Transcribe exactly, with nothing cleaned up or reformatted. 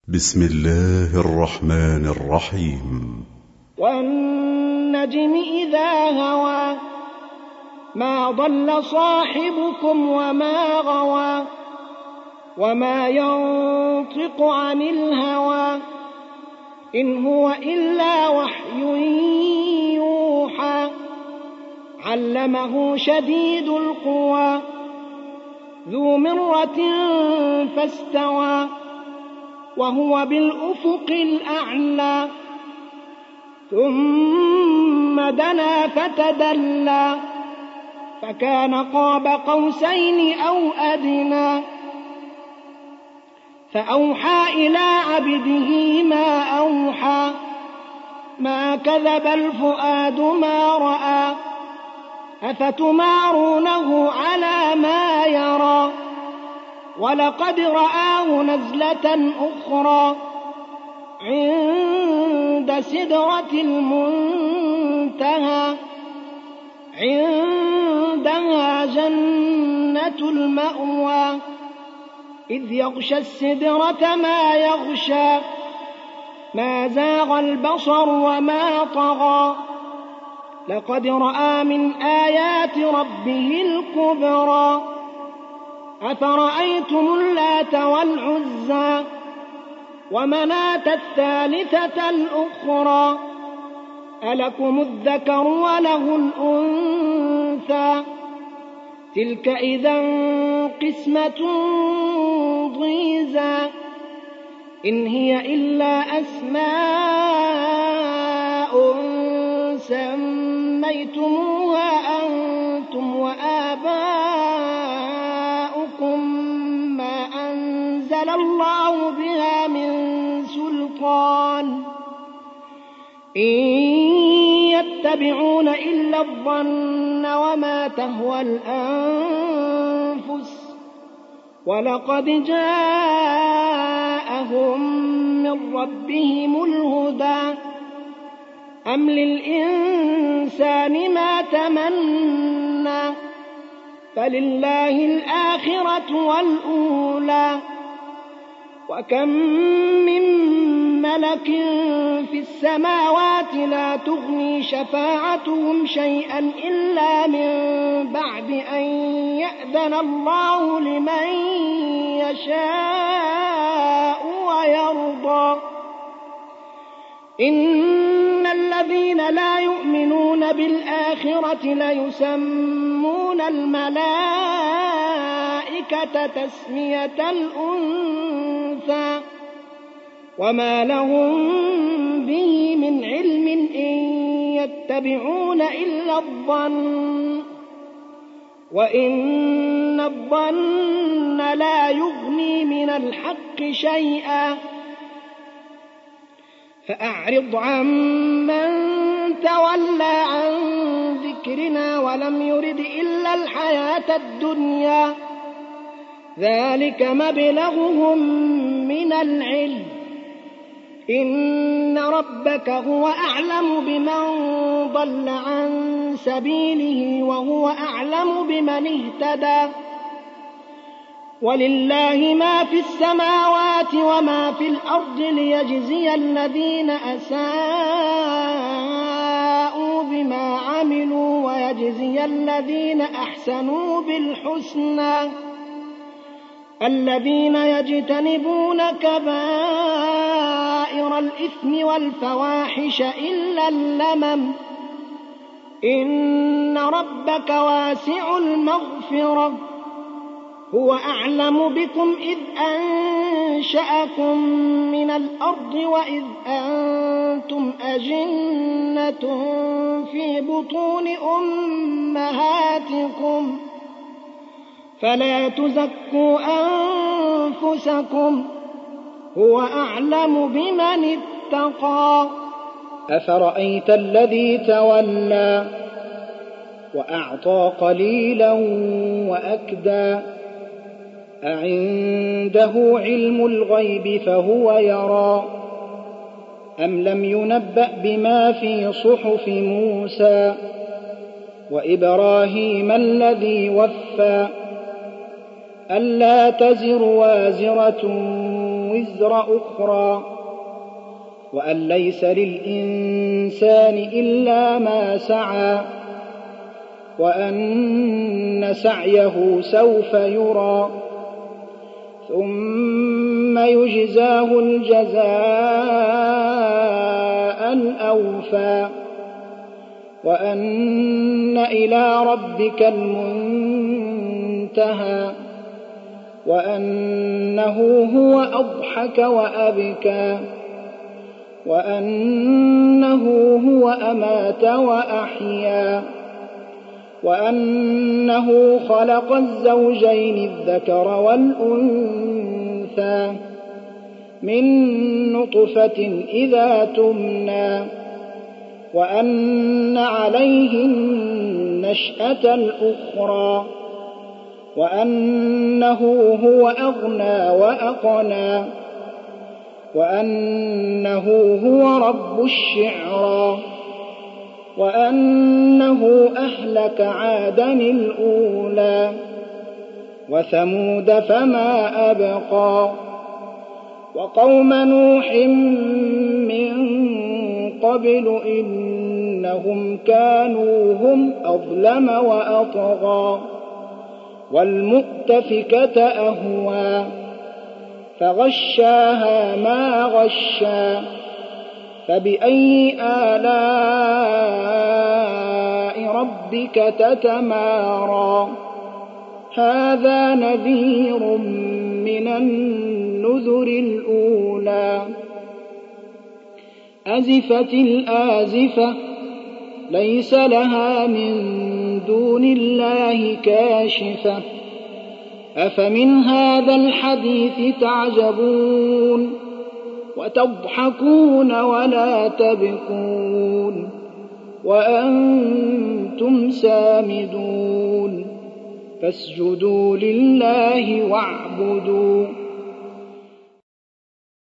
بسم الله الرحمن الرحيم. والنجم إذا هوى ما ضل صاحبكم وما غوى وما ينطق عن الهوى إن هو إلا وحي يوحى علمه شديد القوى ذو مرة فاستوى وهو بالأفق الأعلى ثم دنا فتدلى فكان قاب قوسين أو أدنى فأوحى إلى عبده ما أوحى ما كذب الفؤاد ما رأى أفتمارونه على ما يرى ولقد رآه نزلة أخرى عند سدرة المنتهى عندها جنة المأوى إذ يغشى السدرة ما يغشى ما زاغ البصر وما طغى لقد رأى من آيات ربه الكبرى أفرأيتم اللات والعزى ومناة الثالثة الأخرى ألكم الذكر وله الأنثى تلك إذا قسمة ضيزى إن هي إلا أسماء سميتموها أنتم وآباؤكم ما أنزل الله بها من سلطان إن يتبعون إلا الظن وما تهوى الأنفس ولقد جاءهم من ربهم الهدى أم للإنسان ما تمنى فلله الآخرة والأولى وكم من ملك في السماوات لا تغني شفاعتهم شيئا إلا من بعد أن يأذن الله لمن يشاء ويرضى إن الذين لا يؤمنون بالآخرة ليسمون الملائكة تسمية الأنثى وما لهم به من علم إن يتبعون إلا الظن وإن الظن لا يغني من الحق شيئا فأعرض عمن تولى عن ذكرنا ولم يرد إلا الحياة الدنيا ذلك مبلغهم من العلم إن ربك هو أعلم بمن ضل عن سبيله وهو أعلم بمن اهتدى ولله ما في السماوات وما في الأرض ليجزي الذين أساءوا بما عملوا ويجزي الذين أحسنوا بالحسنى الذين يجتنبون كبائر الإثم والفواحش إلا اللمم إن ربك واسع المغفرة هو أعلم بكم إذ أنشأكم من الأرض وإذ أنتم أجنة في بطون أمهاتكم فلا تزكوا أنفسكم هو أعلم بمن اتقى أفرأيت الذي تولى وأعطى قليلا وأكدى أعنده علم الغيب فهو يرى أم لم ينبأ بما في صحف موسى وإبراهيم الذي وفى ألا تزر وازرة وزر أخرى وأن ليس للإنسان إلا ما سعى وأن سعيه سوف يرى ثم يجزاه الجزاء الأوفى وأن إلى ربك المنتهى وأنه هو أضحك وأبكى وأنه هو أمات وأحيا وأنه خلق الزوجين الذكر والأنثى من نطفة إذا تمنى وأن عليه النشأة الأخرى وأنه هو أغنى وأقنى وأنه هو رب الشعرى وأنه أهلك عادا الأولى وثمود فما أبقى وقوم نوح من قبل إنهم كانوا هم أظلم وأطغى والمؤتفكة أهوى فغشاها ما غشى فبأي آلاء ربك تتمارى هذا نذير من النذر الأولى أزفت الآزفة ليس لها من دون الله كاشفة أفمن هذا الحديث تعجبون وتضحكون ولا تبكون وأنتم سامدون فاسجدوا لله واعبدوا